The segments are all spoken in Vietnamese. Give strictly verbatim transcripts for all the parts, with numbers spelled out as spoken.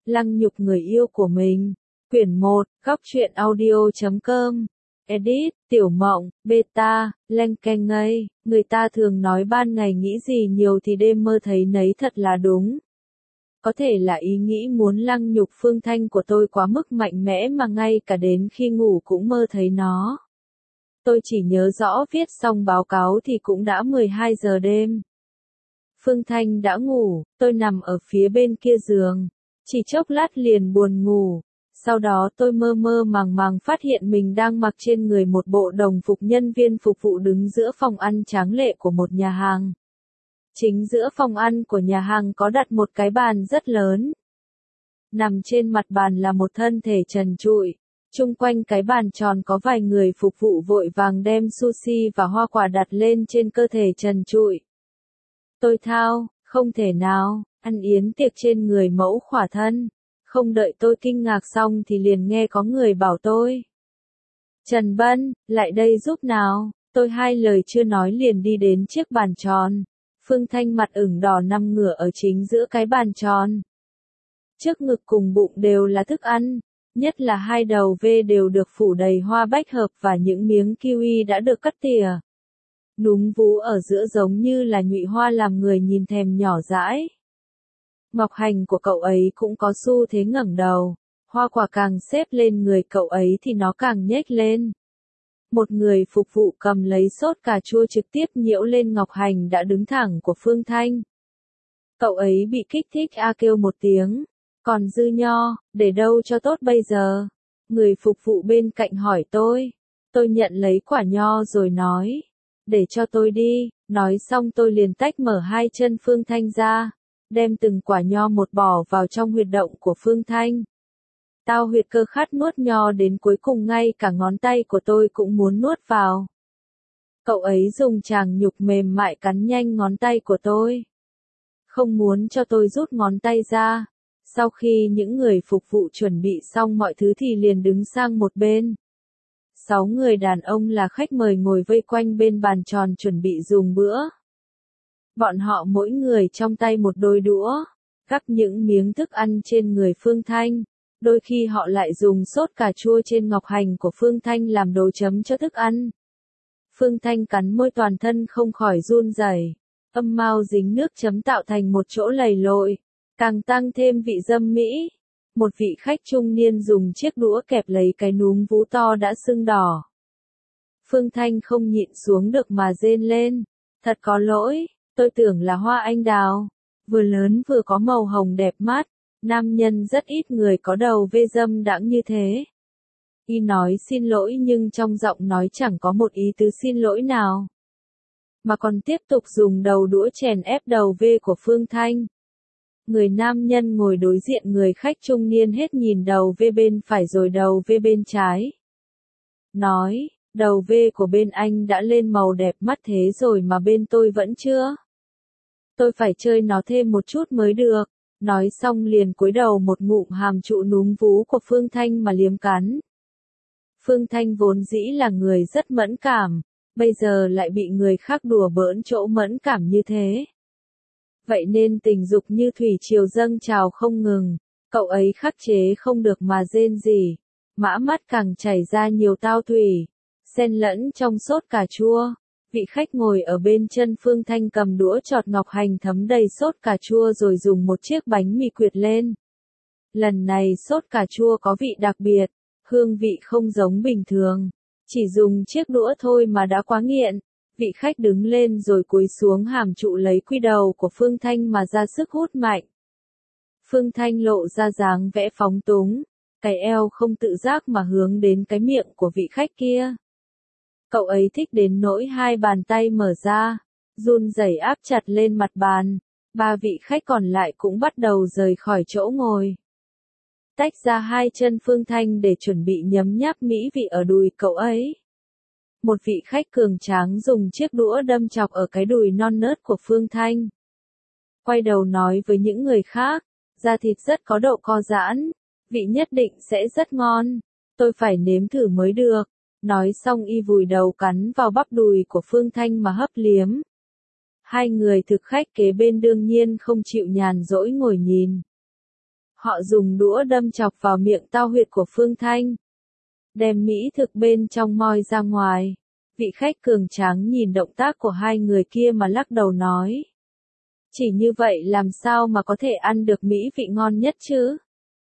Lăng nhục người yêu của mình. Quyển một, góc truyện audio chấm com. Edit, Tiểu Mộng, Beta, Leng Keng ngây. Người ta thường nói ban ngày nghĩ gì nhiều thì đêm mơ thấy nấy thật là đúng. Có thể là ý nghĩ muốn lăng nhục Phương Thanh của tôi quá mức mạnh mẽ mà ngay cả đến khi ngủ cũng mơ thấy nó. Tôi chỉ nhớ rõ viết xong báo cáo thì cũng đã mười hai giờ đêm. Phương Thanh đã ngủ, tôi nằm ở phía bên kia giường. Chỉ chốc lát liền buồn ngủ. Sau đó tôi mơ mơ màng màng phát hiện mình đang mặc trên người một bộ đồng phục nhân viên phục vụ đứng giữa phòng ăn tráng lệ của một nhà hàng. Chính giữa phòng ăn của nhà hàng có đặt một cái bàn rất lớn. Nằm trên mặt bàn là một thân thể trần trụi. Chung quanh cái bàn tròn có vài người phục vụ vội vàng đem sushi và hoa quả đặt lên trên cơ thể trần trụi. Tôi thao, không thể nào, ăn yến tiệc trên người mẫu khỏa thân. Không đợi tôi kinh ngạc xong thì liền nghe có người bảo tôi. Trần Bân, lại đây giúp nào. Tôi hai lời chưa nói liền đi đến chiếc bàn tròn. Phương Thanh mặt ửng đỏ nằm ngửa ở chính giữa cái bàn tròn. Trước ngực cùng bụng đều là thức ăn, nhất là hai đầu vê đều được phủ đầy hoa bách hợp và những miếng kiwi đã được cắt tỉa. Núm vú ở giữa giống như là nhụy hoa làm người nhìn thèm nhỏ dãi. Ngọc hành của cậu ấy cũng có xu thế ngẩng đầu, hoa quả càng xếp lên người cậu ấy thì nó càng nhếch lên. Một người phục vụ cầm lấy sốt cà chua trực tiếp nhiễu lên ngọc hành đã đứng thẳng của Phương Thanh. Cậu ấy bị kích thích a kêu một tiếng, còn dư nho, để đâu cho tốt bây giờ? Người phục vụ bên cạnh hỏi tôi. Tôi nhận lấy quả nho rồi nói, để cho tôi đi. Nói xong tôi liền tách mở hai chân Phương Thanh ra, đem từng quả nho một bỏ vào trong huyệt động của Phương Thanh. Tao huyệt cơ khát nuốt nho đến cuối cùng ngay cả ngón tay của tôi cũng muốn nuốt vào. Cậu ấy dùng tràng nhục mềm mại cắn nhanh ngón tay của tôi. Không muốn cho tôi rút ngón tay ra. Sau khi những người phục vụ chuẩn bị xong mọi thứ thì liền đứng sang một bên. Sáu người đàn ông là khách mời ngồi vây quanh bên bàn tròn chuẩn bị dùng bữa. Bọn họ mỗi người trong tay một đôi đũa, gắp những miếng thức ăn trên người Phương Thanh. Đôi khi họ lại dùng sốt cà chua trên ngọc hành của Phương Thanh làm đồ chấm cho thức ăn. Phương Thanh cắn môi toàn thân không khỏi run rẩy. Âm mao dính nước chấm tạo thành một chỗ lầy lội, càng tăng thêm vị dâm mỹ. Một vị khách trung niên dùng chiếc đũa kẹp lấy cái núm vú to đã sưng đỏ. Phương Thanh không nhịn xuống được mà rên lên. Thật có lỗi, tôi tưởng là hoa anh đào. Vừa lớn vừa có màu hồng đẹp mắt. Nam nhân rất ít người có đầu vê dâm đãng như thế. Y nói xin lỗi nhưng trong giọng nói chẳng có một ý tứ xin lỗi nào. Mà còn tiếp tục dùng đầu đũa chèn ép đầu vê của Phương Thanh. Người nam nhân ngồi đối diện người khách trung niên hết nhìn đầu vê bên phải rồi đầu vê bên trái. Nói, đầu vê của bên anh đã lên màu đẹp mắt thế rồi mà bên tôi vẫn chưa. Tôi phải chơi nó thêm một chút mới được. Nói xong liền cúi đầu một ngụm hàm trụ núm vú của Phương Thanh mà liếm cắn. Phương Thanh vốn dĩ là người rất mẫn cảm, bây giờ lại bị người khác đùa bỡn chỗ mẫn cảm như thế. Vậy nên tình dục như thủy triều dâng trào không ngừng, cậu ấy khắc chế không được mà rên rỉ, mã mắt càng chảy ra nhiều tao thủy, xen lẫn trong sốt cà chua. Vị khách ngồi ở bên chân Phương Thanh cầm đũa chọt ngọc hành thấm đầy sốt cà chua rồi dùng một chiếc bánh mì quyệt lên. Lần này sốt cà chua có vị đặc biệt, hương vị không giống bình thường. Chỉ dùng chiếc đũa thôi mà đã quá nghiện. Vị khách đứng lên rồi cúi xuống hàm trụ lấy quy đầu của Phương Thanh mà ra sức hút mạnh. Phương Thanh lộ ra dáng vẽ phóng túng, cái eo không tự giác mà hướng đến cái miệng của vị khách kia. Cậu ấy thích đến nỗi hai bàn tay mở ra, run rẩy áp chặt lên mặt bàn. Ba vị khách còn lại cũng bắt đầu rời khỏi chỗ ngồi. Tách ra hai chân Phương Thanh để chuẩn bị nhấm nháp mỹ vị ở đùi cậu ấy. Một vị khách cường tráng dùng chiếc đũa đâm chọc ở cái đùi non nớt của Phương Thanh. Quay đầu nói với những người khác, da thịt rất có độ co giãn, vị nhất định sẽ rất ngon, tôi phải nếm thử mới được. Nói xong y vùi đầu cắn vào bắp đùi của Phương Thanh mà hấp liếm. Hai người thực khách kế bên đương nhiên không chịu nhàn rỗi ngồi nhìn. Họ dùng đũa đâm chọc vào miệng tao huyệt của Phương Thanh. Đem mỹ thực bên trong moi ra ngoài. Vị khách cường tráng nhìn động tác của hai người kia mà lắc đầu nói. Chỉ như vậy làm sao mà có thể ăn được mỹ vị ngon nhất chứ?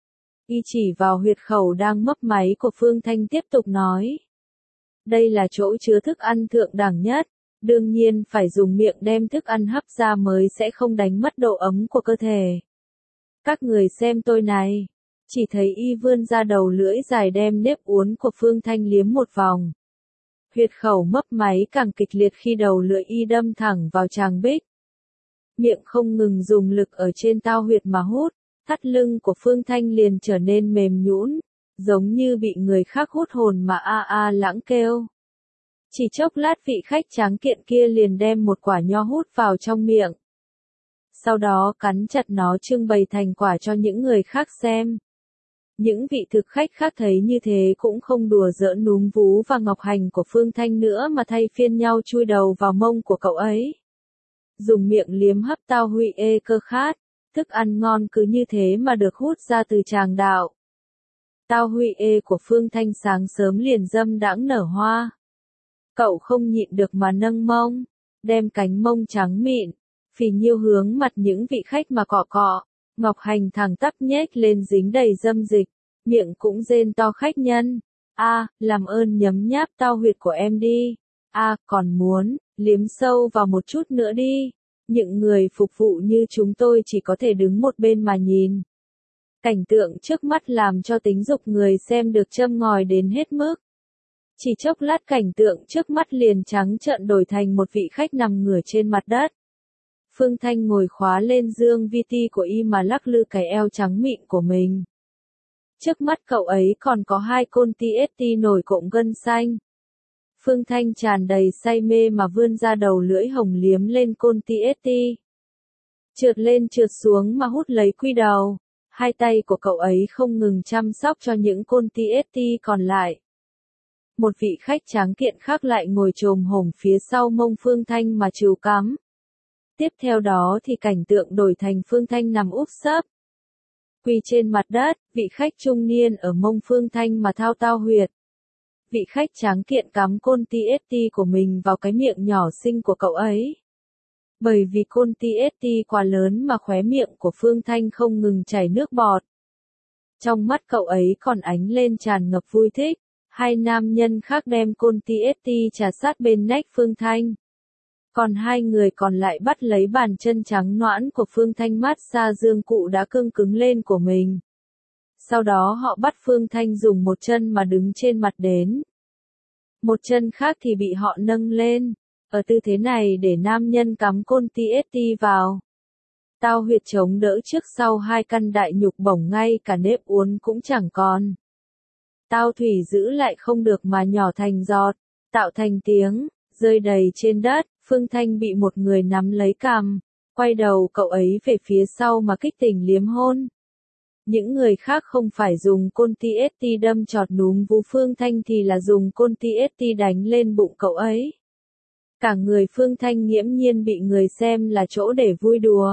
Y chỉ vào huyệt khẩu đang mấp máy của Phương Thanh tiếp tục nói. Đây là chỗ chứa thức ăn thượng đẳng nhất, đương nhiên phải dùng miệng đem thức ăn hấp ra mới sẽ không đánh mất độ ấm của cơ thể. Các người xem tôi này, chỉ thấy y vươn ra đầu lưỡi dài đem nếp uốn của Phương Thanh liếm một vòng. Huyệt khẩu mấp máy càng kịch liệt khi đầu lưỡi y đâm thẳng vào tràng bích. Miệng không ngừng dùng lực ở trên tao huyệt mà hút, thắt lưng của Phương Thanh liền trở nên mềm nhũn, giống như bị người khác hút hồn mà a a lãng kêu. Chỉ chốc lát vị khách tráng kiện kia liền đem một quả nho hút vào trong miệng. Sau đó cắn chặt nó trưng bày thành quả cho những người khác xem. Những vị thực khách khác thấy như thế cũng không đùa giỡn núm vú và ngọc hành của Phương Thanh nữa mà thay phiên nhau chui đầu vào mông của cậu ấy. Dùng miệng liếm hấp tao huy ê cơ khát, thức ăn ngon cứ như thế mà được hút ra từ tràng đạo. Tao huy ê của Phương Thanh sáng sớm liền dâm đãng nở hoa. Cậu không nhịn được mà nâng mông, đem cánh mông trắng mịn, phì nhiêu hướng mặt những vị khách mà cọ cọ, ngọc hành thẳng tắp nhếch lên dính đầy dâm dịch, miệng cũng rên to khách nhân. A, làm ơn nhấm nháp tao huyệt của em đi. A, còn muốn, liếm sâu vào một chút nữa đi. Những người phục vụ như chúng tôi chỉ có thể đứng một bên mà nhìn. Cảnh tượng trước mắt làm cho tính dục người xem được châm ngòi đến hết mức. Chỉ chốc lát cảnh tượng trước mắt liền trắng trợn đổi thành một vị khách nằm ngửa trên mặt đất. Phương Thanh ngồi khóa lên dương vi ti của y mà lắc lư cái eo trắng mịn của mình. Trước mắt cậu ấy còn có hai côn ti ét ti nổi cộm gân xanh. Phương Thanh tràn đầy say mê mà vươn ra đầu lưỡi hồng liếm lên côn ti ét ti. Trượt lên trượt xuống mà hút lấy quy đầu. Hai tay của cậu ấy không ngừng chăm sóc cho những côn ti ét ti còn lại. Một vị khách tráng kiện khác lại ngồi chồm hổm phía sau mông Phương Thanh mà trìu cắm. Tiếp theo đó thì cảnh tượng đổi thành Phương Thanh nằm úp sấp. Quỳ trên mặt đất, vị khách trung niên ở mông Phương Thanh mà thao tao huyệt. Vị khách tráng kiện cắm côn ti ét ti của mình vào cái miệng nhỏ xinh của cậu ấy. Bởi vì côn ti ét ti quá lớn mà khóe miệng của Phương Thanh không ngừng chảy nước bọt. Trong mắt cậu ấy còn ánh lên tràn ngập vui thích. Hai nam nhân khác đem côn ti ét ti trà sát bên nách Phương Thanh. Còn hai người còn lại bắt lấy bàn chân trắng nõn của Phương Thanh mát xa dương cụ đã cương cứng lên của mình. Sau đó họ bắt Phương Thanh dùng một chân mà đứng trên mặt đến. Một chân khác thì bị họ nâng lên. Ở tư thế này để nam nhân cắm côn ti ét ti vào. Tao huyệt chống đỡ trước sau hai căn đại nhục bổng ngay cả nếp uốn cũng chẳng còn. Tao thủy giữ lại không được mà nhỏ thành giọt, tạo thành tiếng, rơi đầy trên đất. Phương Thanh bị một người nắm lấy cằm, quay đầu cậu ấy về phía sau mà kích tình liếm hôn. Những người khác không phải dùng côn ti ét ti đâm chọt núm vú Phương Thanh thì là dùng côn ti ét ti đánh lên bụng cậu ấy. Cả người Phương Thanh nghiễm nhiên bị người xem là chỗ để vui đùa.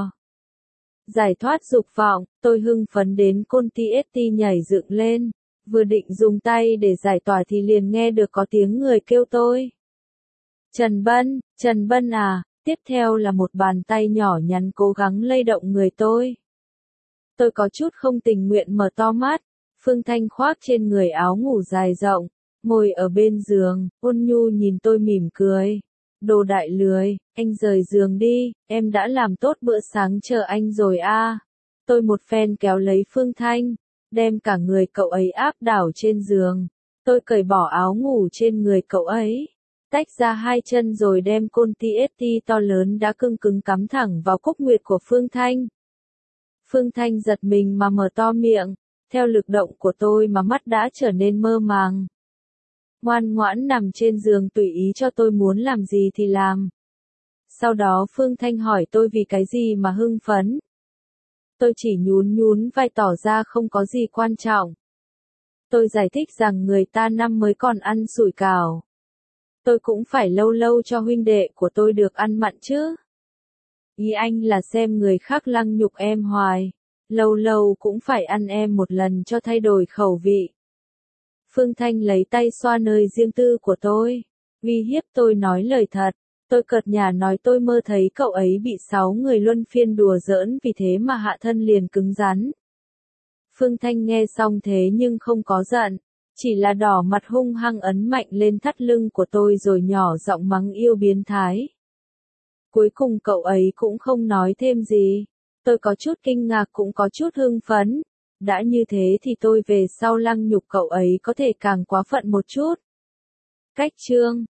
Giải thoát dục vọng, tôi hưng phấn đến côn ti ét ti nhảy dựng lên, vừa định dùng tay để giải tỏa thì liền nghe được có tiếng người kêu tôi. Trần Bân, Trần Bân à, tiếp theo là một bàn tay nhỏ nhắn cố gắng lay động người tôi. Tôi có chút không tình nguyện mở to mắt, Phương Thanh khoác trên người áo ngủ dài rộng, ngồi ở bên giường, ôn nhu nhìn tôi mỉm cười. Đồ đại lười, anh rời giường đi, em đã làm tốt bữa sáng chờ anh rồi a. À. Tôi một phen kéo lấy Phương Thanh, đem cả người cậu ấy áp đảo trên giường. Tôi cởi bỏ áo ngủ trên người cậu ấy, tách ra hai chân rồi đem côn ti ét ti to lớn đã cưng cứng cắm thẳng vào cúc nguyệt của Phương Thanh. Phương Thanh giật mình mà mở to miệng, theo lực động của tôi mà mắt đã trở nên mơ màng. Ngoan ngoãn nằm trên giường tùy ý cho tôi muốn làm gì thì làm. Sau đó Phương Thanh hỏi tôi vì cái gì mà hưng phấn. Tôi chỉ nhún nhún vai tỏ ra không có gì quan trọng. Tôi giải thích rằng người ta năm mới còn ăn sủi cảo. Tôi cũng phải lâu lâu cho huynh đệ của tôi được ăn mặn chứ. Ý anh là xem người khác lăng nhục em hoài. Lâu lâu cũng phải ăn em một lần cho thay đổi khẩu vị. Phương Thanh lấy tay xoa nơi riêng tư của tôi, uy hiếp tôi nói lời thật. Tôi cợt nhả nói tôi mơ thấy cậu ấy bị sáu người luân phiên đùa giỡn vì thế mà hạ thân liền cứng rắn. Phương Thanh nghe xong thế nhưng không có giận, chỉ là đỏ mặt hung hăng ấn mạnh lên thắt lưng của tôi rồi nhỏ giọng mắng yêu biến thái. Cuối cùng cậu ấy cũng không nói thêm gì. Tôi có chút kinh ngạc cũng có chút hưng phấn. Đã như thế thì tôi về sau lăng nhục cậu ấy có thể càng quá phận một chút. Cách chương